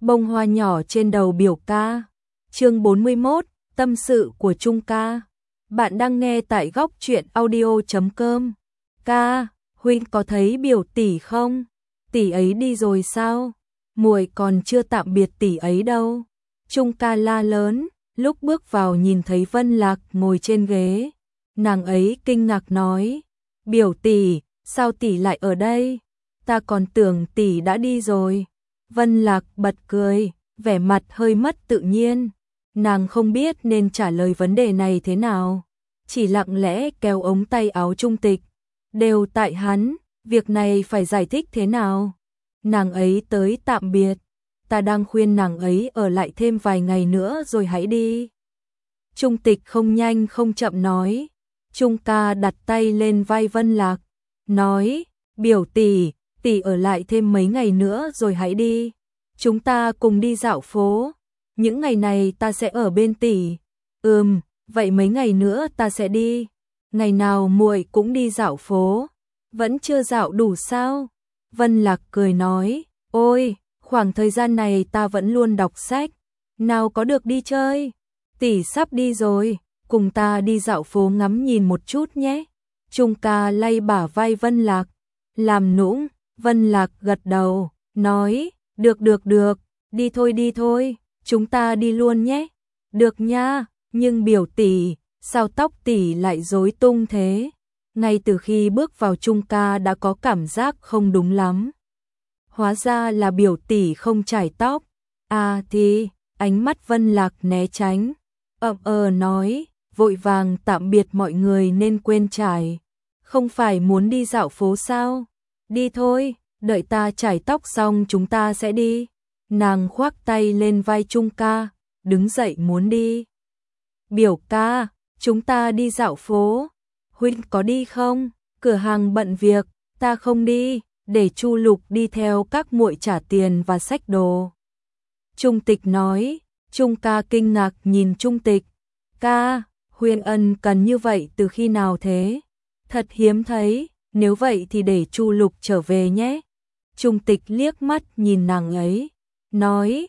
bông hoa nhỏ trên đầu biểu ca. Chương 41, tâm sự của Trung ca. Bạn đang nghe tại góc truyện audio.com. Ca, huynh có thấy biểu tỷ không? Tỷ ấy đi rồi sao? Muội còn chưa tạm biệt tỷ ấy đâu. Trung ca la lớn, lúc bước vào nhìn thấy Vân Lạc ngồi trên ghế. Nàng ấy kinh ngạc nói, biểu tỷ, sao tỷ lại ở đây? Ta còn tưởng tỷ đã đi rồi. Vân Lạc bật cười, vẻ mặt hơi mất tự nhiên. Nàng không biết nên trả lời vấn đề này thế nào. Chỉ lặng lẽ kéo ống tay áo Trung Tịch. Đều tại hắn, việc này phải giải thích thế nào? Nàng ấy tới tạm biệt. Ta đang khuyên nàng ấy ở lại thêm vài ngày nữa rồi hãy đi. Trung Tịch không nhanh không chậm nói. Trung ca đặt tay lên vai Vân Lạc, nói, biểu tỷ, tỷ ở lại thêm mấy ngày nữa rồi hãy đi. Chúng ta cùng đi dạo phố. Những ngày này ta sẽ ở bên tỷ. Vậy mấy ngày nữa ta sẽ đi. Ngày nào muội cũng đi dạo phố. Vẫn chưa dạo đủ sao? Vân Lạc cười nói, ôi, khoảng thời gian này ta vẫn luôn đọc sách. Nào có được đi chơi. Tỷ sắp đi rồi, cùng ta đi dạo phố ngắm nhìn một chút nhé. Trung ca lay bả vai Vân Lạc, làm nũng. Vân Lạc gật đầu, nói, được, đi thôi, chúng ta đi luôn nhé. Được nha, nhưng biểu tỷ, sao tóc tỷ lại rối tung thế? Ngay từ khi bước vào Trung ca đã có cảm giác không đúng lắm. Hóa ra là biểu tỷ không chải tóc. À thì, ánh mắt Vân Lạc né tránh. Nói, vội vàng tạm biệt mọi người nên quên chải. Không phải muốn đi dạo phố sao? Đi thôi, đợi ta chải tóc xong chúng ta sẽ đi. Nàng khoác tay lên vai Trung ca, đứng dậy muốn đi. Biểu ca, chúng ta đi dạo phố. Huynh có đi không? Cửa hàng bận việc, ta không đi, để Chu Lục đi theo các muội trả tiền và xách đồ. Trung Tịch nói. Trung ca kinh ngạc nhìn Trung Tịch. Ca, Huyền Ân cần như vậy từ khi nào thế? Thật hiếm thấy, nếu vậy thì để Chu Lục trở về nhé. Trung Tịch liếc mắt nhìn nàng ấy, nói,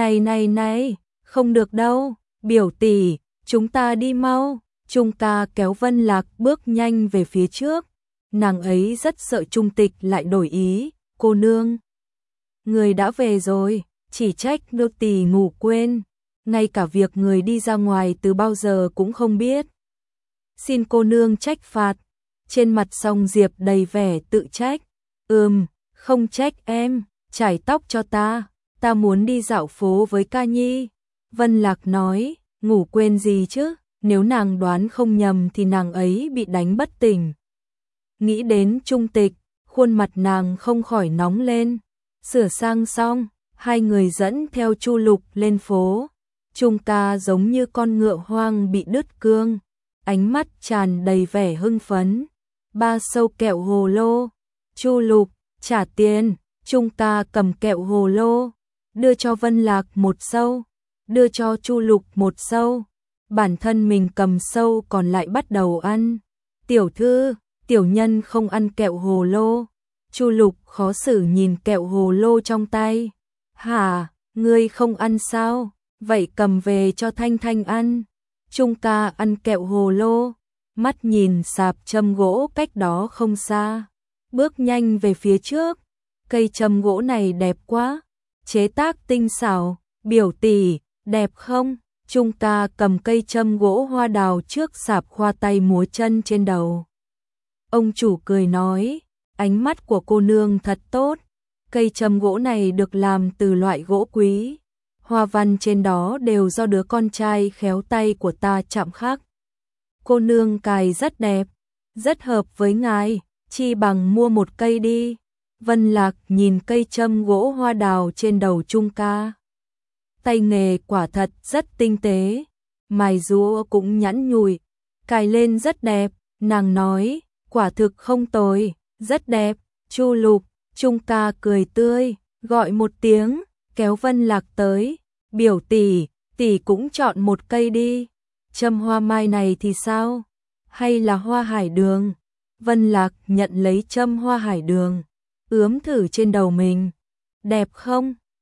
này, không được đâu, biểu tỷ, chúng ta đi mau. Trung ca kéo Vân Lạc bước nhanh về phía trước. Nàng ấy rất sợ Trung Tịch lại đổi ý, cô nương. Người đã về rồi, chỉ trách nô tỳ ngủ quên. Ngay cả việc người đi ra ngoài từ bao giờ cũng không biết. Xin cô nương trách phạt. Trên mặt Song Diệp đầy vẻ tự trách. Không trách em, chải tóc cho ta muốn đi dạo phố với ca nhi. Vân Lạc nói, ngủ quên gì chứ, nếu nàng đoán không nhầm thì nàng ấy bị đánh bất tỉnh. Nghĩ đến Trung Tịch, khuôn mặt nàng không khỏi nóng lên. Sửa sang xong, hai người dẫn theo Chu Lục lên phố. Trung ca giống như con ngựa hoang bị đứt cương, ánh mắt tràn đầy vẻ hưng phấn. 3 sâu kẹo hồ lô. Chu Lục, trả tiền. Trung ca cầm kẹo hồ lô, đưa cho Vân Lạc 1 sâu, đưa cho Chu Lục 1 sâu. Bản thân mình cầm sâu còn lại bắt đầu ăn. Tiểu thư, tiểu nhân không ăn kẹo hồ lô. Chu Lục khó xử nhìn kẹo hồ lô trong tay. Hả, ngươi không ăn sao? Vậy cầm về cho Thanh Thanh ăn. Trung ca ăn kẹo hồ lô, mắt nhìn sạp châm gỗ cách đó không xa, bước nhanh về phía trước. Cây châm gỗ này đẹp quá, chế tác tinh xảo, biểu tỷ, đẹp không? Trung ca cầm cây châm gỗ hoa đào trước sạp khoa tay múa chân trên đầu. Ông chủ cười nói, ánh mắt của cô nương thật tốt, cây châm gỗ này được làm từ loại gỗ quý. Hoa văn trên đó đều do đứa con trai khéo tay của ta chạm khắc. Cô nương cài rất đẹp, rất hợp với ngài, chi bằng mua một cây đi. Vân Lạc nhìn cây châm gỗ hoa đào trên đầu Trung ca. Tay nghề quả thật rất tinh tế, mài rũa cũng nhẵn nhụi, cài lên rất đẹp. Nàng nói, quả thực không tồi, rất đẹp. Chu Lục, Trung ca cười tươi, gọi một tiếng, kéo Vân Lạc tới. Biểu tỷ, tỷ cũng chọn một cây đi. Châm hoa mai này thì sao? Hay là hoa hải đường? Vân Lạc nhận lấy châm hoa hải đường, ướm thử trên đầu mình. Đẹp không?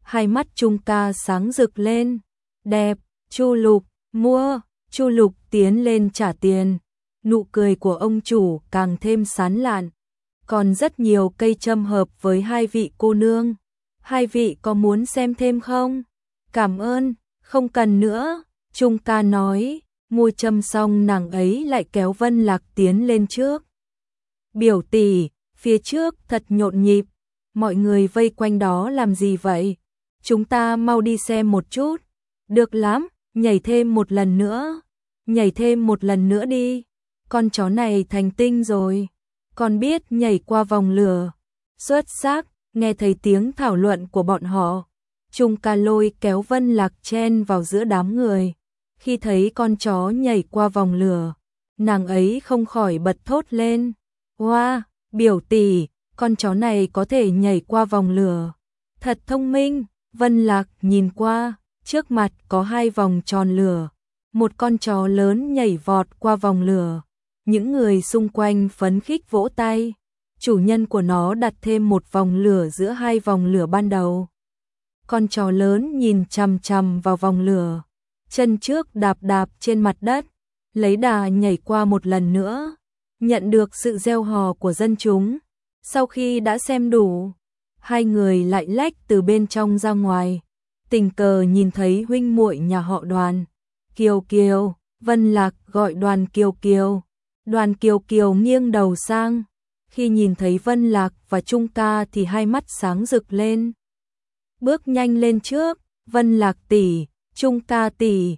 Hai mắt Trung ca sáng rực lên. Đẹp, Chu Lục, mua. Chu Lục tiến lên trả tiền. Nụ cười của ông chủ càng thêm sán lạn. Còn rất nhiều cây châm hợp với hai vị cô nương. Hai vị có muốn xem thêm không? Cảm ơn, không cần nữa. Trung ca nói. Mua châm xong nàng ấy lại kéo Vân Lạc tiến lên trước. Biểu tỷ, phía trước thật nhộn nhịp. Mọi người vây quanh đó làm gì vậy? Chúng ta mau đi xem một chút. Được lắm, nhảy thêm một lần nữa. Nhảy thêm một lần nữa đi. Con chó này thành tinh rồi. Còn biết nhảy qua vòng lửa. Xuất sắc, nghe thấy tiếng thảo luận của bọn họ. Trung ca lôi kéo Vân Lạc chen vào giữa đám người. Khi thấy con chó nhảy qua vòng lửa, nàng ấy không khỏi bật thốt lên. Wow, biểu tỷ, con chó này có thể nhảy qua vòng lửa. Thật thông minh. Vân Lạc nhìn qua, trước mặt có hai vòng tròn lửa. Một con chó lớn nhảy vọt qua vòng lửa. Những người xung quanh phấn khích vỗ tay. Chủ nhân của nó đặt thêm một vòng lửa giữa hai vòng lửa ban đầu. Con chó lớn nhìn chằm chằm vào vòng lửa. Chân trước đạp đạp trên mặt đất, lấy đà nhảy qua một lần nữa. Nhận được sự reo hò của dân chúng. Sau khi đã xem đủ, hai người lại lách từ bên trong ra ngoài. Tình cờ nhìn thấy huynh muội nhà họ Đoàn. Kiều Kiều, Vân Lạc gọi Đoàn Kiều Kiều. Đoàn Kiều Kiều nghiêng đầu sang. Khi nhìn thấy Vân Lạc và Trung ca thì hai mắt sáng rực lên. Bước nhanh lên trước. Vân Lạc tỷ, Trung ca tỷ.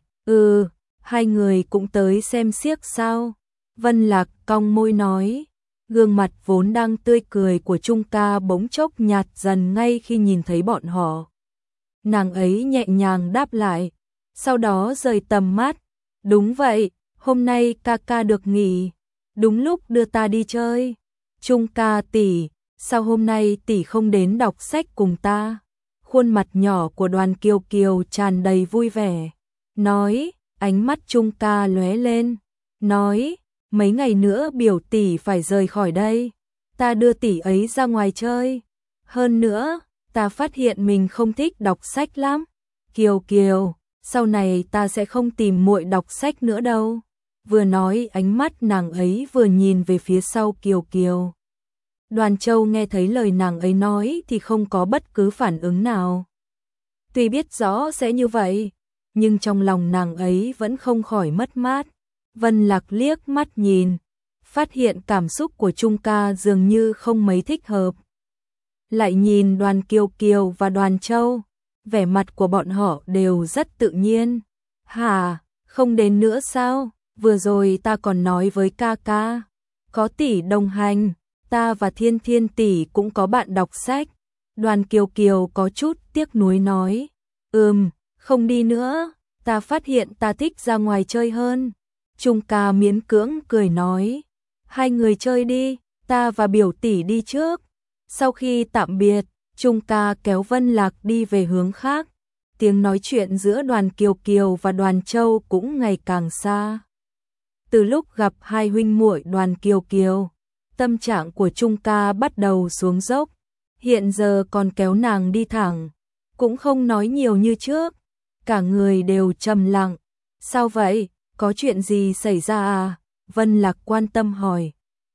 Hai người cũng tới xem xiếc sao? Vân Lạc cong môi nói. Gương mặt vốn đang tươi cười của Trung ca bỗng chốc nhạt dần ngay khi nhìn thấy bọn họ. Nàng ấy nhẹ nhàng đáp lại, sau đó rời tầm mắt. Đúng vậy, hôm nay ca ca được nghỉ, đúng lúc đưa ta đi chơi. Trung ca tỷ, sao hôm nay tỷ không đến đọc sách cùng ta? Khuôn mặt nhỏ của Đoàn Kiều Kiều tràn đầy vui vẻ. Nói, ánh mắt Trung ca lóe lên. Nói, mấy ngày nữa biểu tỷ phải rời khỏi đây. Ta đưa tỷ ấy ra ngoài chơi. Hơn nữa, ta phát hiện mình không thích đọc sách lắm. Kiều Kiều, sau này ta sẽ không tìm muội đọc sách nữa đâu. Vừa nói ánh mắt nàng ấy vừa nhìn về phía sau Kiều Kiều. Đoàn Châu nghe thấy lời nàng ấy nói thì không có bất cứ phản ứng nào. Tuy biết rõ sẽ như vậy, nhưng trong lòng nàng ấy vẫn không khỏi mất mát. Vân Lạc liếc mắt nhìn, phát hiện cảm xúc của Trung ca dường như không mấy thích hợp. Lại nhìn Đoàn Kiều Kiều và Đoàn Châu, vẻ mặt của bọn họ đều rất tự nhiên. Hả, không đến nữa sao? Vừa rồi ta còn nói với ca ca, có tỷ đồng hành, ta và Thiên Thiên tỷ cũng có bạn đọc sách. Đoàn Kiều Kiều có chút tiếc nuối nói, không đi nữa, ta phát hiện ta thích ra ngoài chơi hơn. Trung ca miễn cưỡng cười nói, hai người chơi đi, ta và biểu tỷ đi trước. Sau khi tạm biệt, Trung ca kéo Vân Lạc đi về hướng khác. Tiếng nói chuyện giữa Đoàn Kiều Kiều và Đoàn Châu cũng ngày càng xa. Từ lúc gặp hai huynh muội Đoàn Kiều Kiều, tâm trạng của Trung ca bắt đầu xuống dốc. Hiện giờ còn kéo nàng đi thẳng, cũng không nói nhiều như trước. Cả người đều trầm lặng. Sao vậy? Có chuyện gì xảy ra à? Vân Lạc quan tâm hỏi.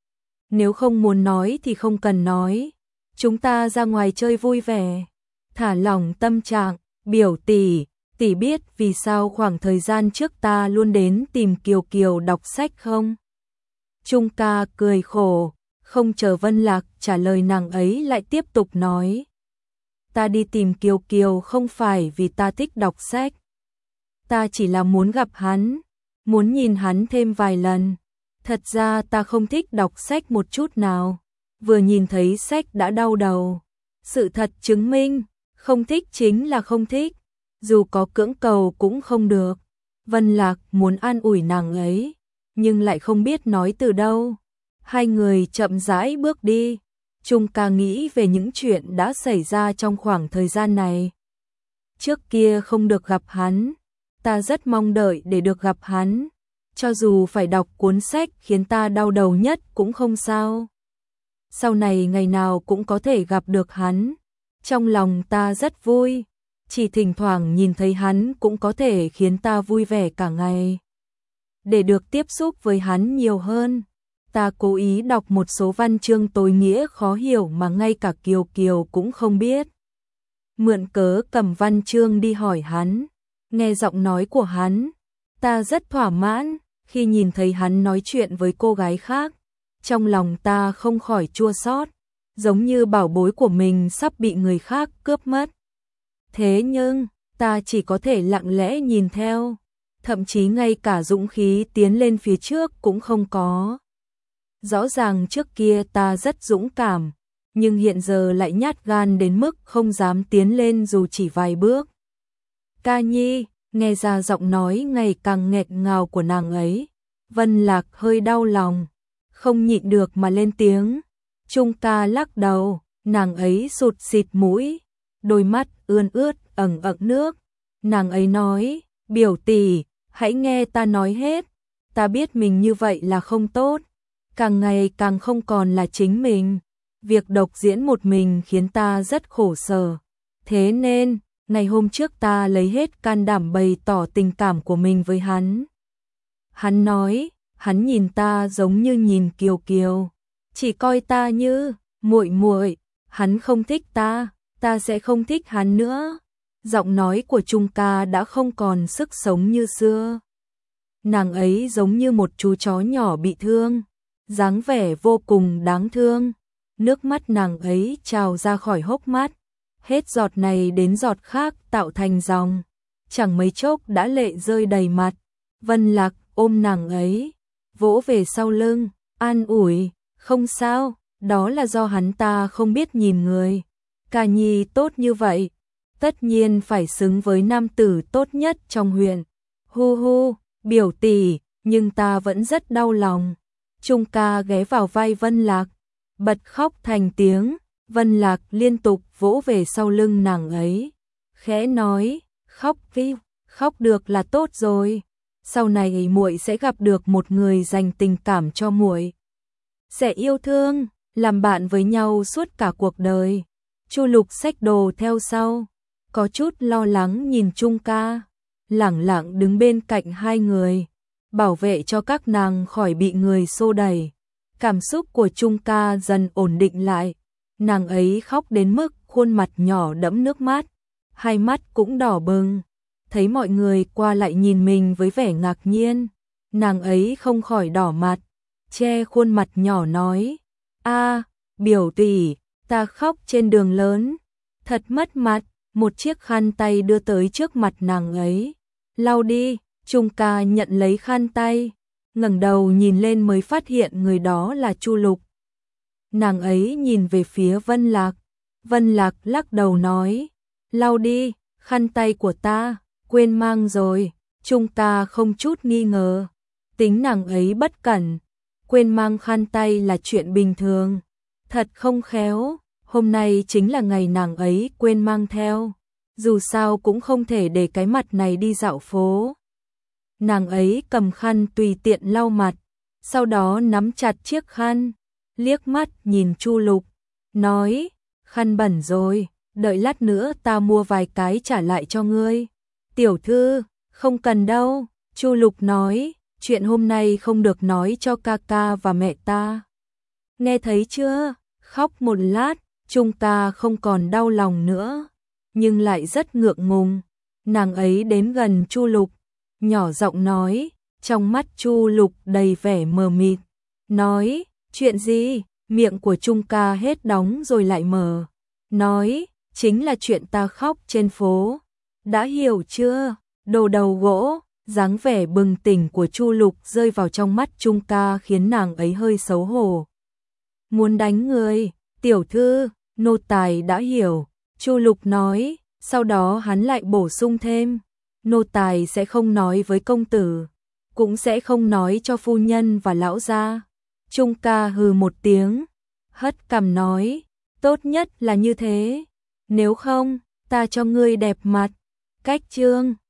Nếu không muốn nói thì không cần nói. Chúng ta ra ngoài chơi vui vẻ. Thả lỏng tâm trạng. Biểu tỷ, tỷ biết vì sao khoảng thời gian trước ta luôn đến tìm Kiều Kiều đọc sách không? Trung ca cười khổ. Không chờ Vân Lạc trả lời nàng ấy lại tiếp tục nói. Ta đi tìm Kiều Kiều không phải vì ta thích đọc sách. Ta chỉ là muốn gặp hắn, muốn nhìn hắn thêm vài lần. Thật ra ta không thích đọc sách một chút nào. Vừa nhìn thấy sách đã đau đầu. Sự thật chứng minh, không thích chính là không thích. Dù có cưỡng cầu cũng không được. Vân Lạc muốn an ủi nàng ấy, nhưng lại không biết nói từ đâu. Hai người chậm rãi bước đi. Trung ca nghĩ về những chuyện đã xảy ra trong khoảng thời gian này. Trước kia không được gặp hắn, ta rất mong đợi để được gặp hắn. Cho dù phải đọc cuốn sách khiến ta đau đầu nhất cũng không sao. Sau này ngày nào cũng có thể gặp được hắn. Trong lòng ta rất vui. chỉ thỉnh thoảng nhìn thấy hắn cũng có thể khiến ta vui vẻ cả ngày. Để được tiếp xúc với hắn nhiều hơn, ta cố ý đọc một số văn chương tối nghĩa khó hiểu mà ngay cả Kiều Kiều cũng không biết. Mượn cớ cầm văn chương đi hỏi hắn, nghe giọng nói của hắn, ta rất thỏa mãn. Khi nhìn thấy hắn nói chuyện với cô gái khác, trong lòng ta không khỏi chua xót, giống như bảo bối của mình sắp bị người khác cướp mất. Thế nhưng, ta chỉ có thể lặng lẽ nhìn theo, thậm chí ngay cả dũng khí tiến lên phía trước cũng không có. Rõ ràng trước kia ta rất dũng cảm, nhưng hiện giờ lại nhát gan đến mức không dám tiến lên dù chỉ vài bước. Ca Nhi, nghe ra giọng nói ngày càng nghẹt ngào của nàng ấy, Vân Lạc hơi đau lòng, không nhịn được mà lên tiếng. Trung ca lắc đầu, nàng ấy sụt xịt mũi, đôi mắt ươn ướt ẩn ẩn nước. Nàng ấy nói, biểu tỷ, hãy nghe ta nói hết, ta biết mình như vậy là không tốt, càng ngày càng không còn là chính mình. Việc độc diễn một mình khiến ta rất khổ sở, thế nên ngày hôm trước ta lấy hết can đảm bày tỏ tình cảm của mình với hắn. Hắn nói, hắn nhìn ta giống như nhìn Kiều Kiều, chỉ coi ta như muội muội, hắn không thích ta sẽ không thích hắn nữa. Giọng nói của Trung ca đã không còn sức sống như xưa. Nàng ấy giống như một chú chó nhỏ bị thương, dáng vẻ vô cùng đáng thương. Nước mắt nàng ấy trào ra khỏi hốc mắt, hết giọt này đến giọt khác tạo thành dòng, chẳng mấy chốc đã lệ rơi đầy mặt. Vân Lạc ôm nàng ấy, vỗ về sau lưng, an ủi, không sao, đó là do hắn ta không biết nhìn người. Ca Nhi tốt như vậy, tất nhiên phải xứng với nam tử tốt nhất trong huyện. Hu hu, biểu tỷ, nhưng ta vẫn rất đau lòng. Trung ca ghé vào vai Vân Lạc, bật khóc thành tiếng. Vân Lạc liên tục vỗ về sau lưng nàng ấy, khẽ nói, khóc đi, khóc được là tốt rồi. Sau này muội sẽ gặp được một người dành tình cảm cho muội, sẽ yêu thương, làm bạn với nhau suốt cả cuộc đời. Chu Lục xách đồ theo sau, có chút lo lắng nhìn Trung ca, lẳng lặng đứng bên cạnh hai người, bảo vệ cho các nàng khỏi bị người xô đẩy. Cảm xúc của Trung ca dần ổn định lại, nàng ấy khóc đến mức khuôn mặt nhỏ đẫm nước mắt, hai mắt cũng đỏ bừng. Thấy mọi người qua lại nhìn mình với vẻ ngạc nhiên, nàng ấy không khỏi đỏ mặt, che khuôn mặt nhỏ nói, a, biểu tỷ, ta khóc trên đường lớn, thật mất mặt. Một chiếc khăn tay đưa tới trước mặt nàng ấy, lau đi. Trung ca nhận lấy khăn tay, ngẩng đầu nhìn lên mới phát hiện người đó là Chu Lục. Nàng ấy nhìn về phía Vân Lạc, Vân Lạc lắc đầu nói, lau đi, khăn tay của ta, quên mang rồi. Trung ca không chút nghi ngờ, tính nàng ấy bất cẩn, quên mang khăn tay là chuyện bình thường, thật không khéo. Hôm nay chính là ngày nàng ấy quên mang theo, dù sao cũng không thể để cái mặt này đi dạo phố. Nàng ấy cầm khăn tùy tiện lau mặt, sau đó nắm chặt chiếc khăn, liếc mắt nhìn Chu Lục, nói, khăn bẩn rồi, đợi lát nữa ta mua vài cái trả lại cho ngươi. Tiểu thư, không cần đâu. Chu Lục nói, chuyện hôm nay không được nói cho ca ca và mẹ ta. Nghe thấy chưa? Khóc một lát, Trung ca không còn đau lòng nữa, nhưng lại rất ngượng ngùng. Nàng ấy đến gần Chu Lục, nhỏ giọng nói, trong mắt Chu Lục đầy vẻ mờ mịt, nói, chuyện gì? Miệng của Trung ca hết đóng rồi lại mở, nói, chính là chuyện ta khóc trên phố, đã hiểu chưa? Đồ đầu gỗ. Dáng vẻ bừng tỉnh của Chu Lục rơi vào trong mắt Trung ca khiến nàng ấy hơi xấu hổ, muốn đánh người. Tiểu thư, nô tài đã hiểu. Chu Lục nói, sau đó hắn lại bổ sung thêm, nô tài sẽ không nói với công tử, cũng sẽ không nói cho phu nhân và lão gia. Trung ca hừ một tiếng, hất cằm nói, tốt nhất là như thế, nếu không, ta cho ngươi đẹp mặt. Cách chương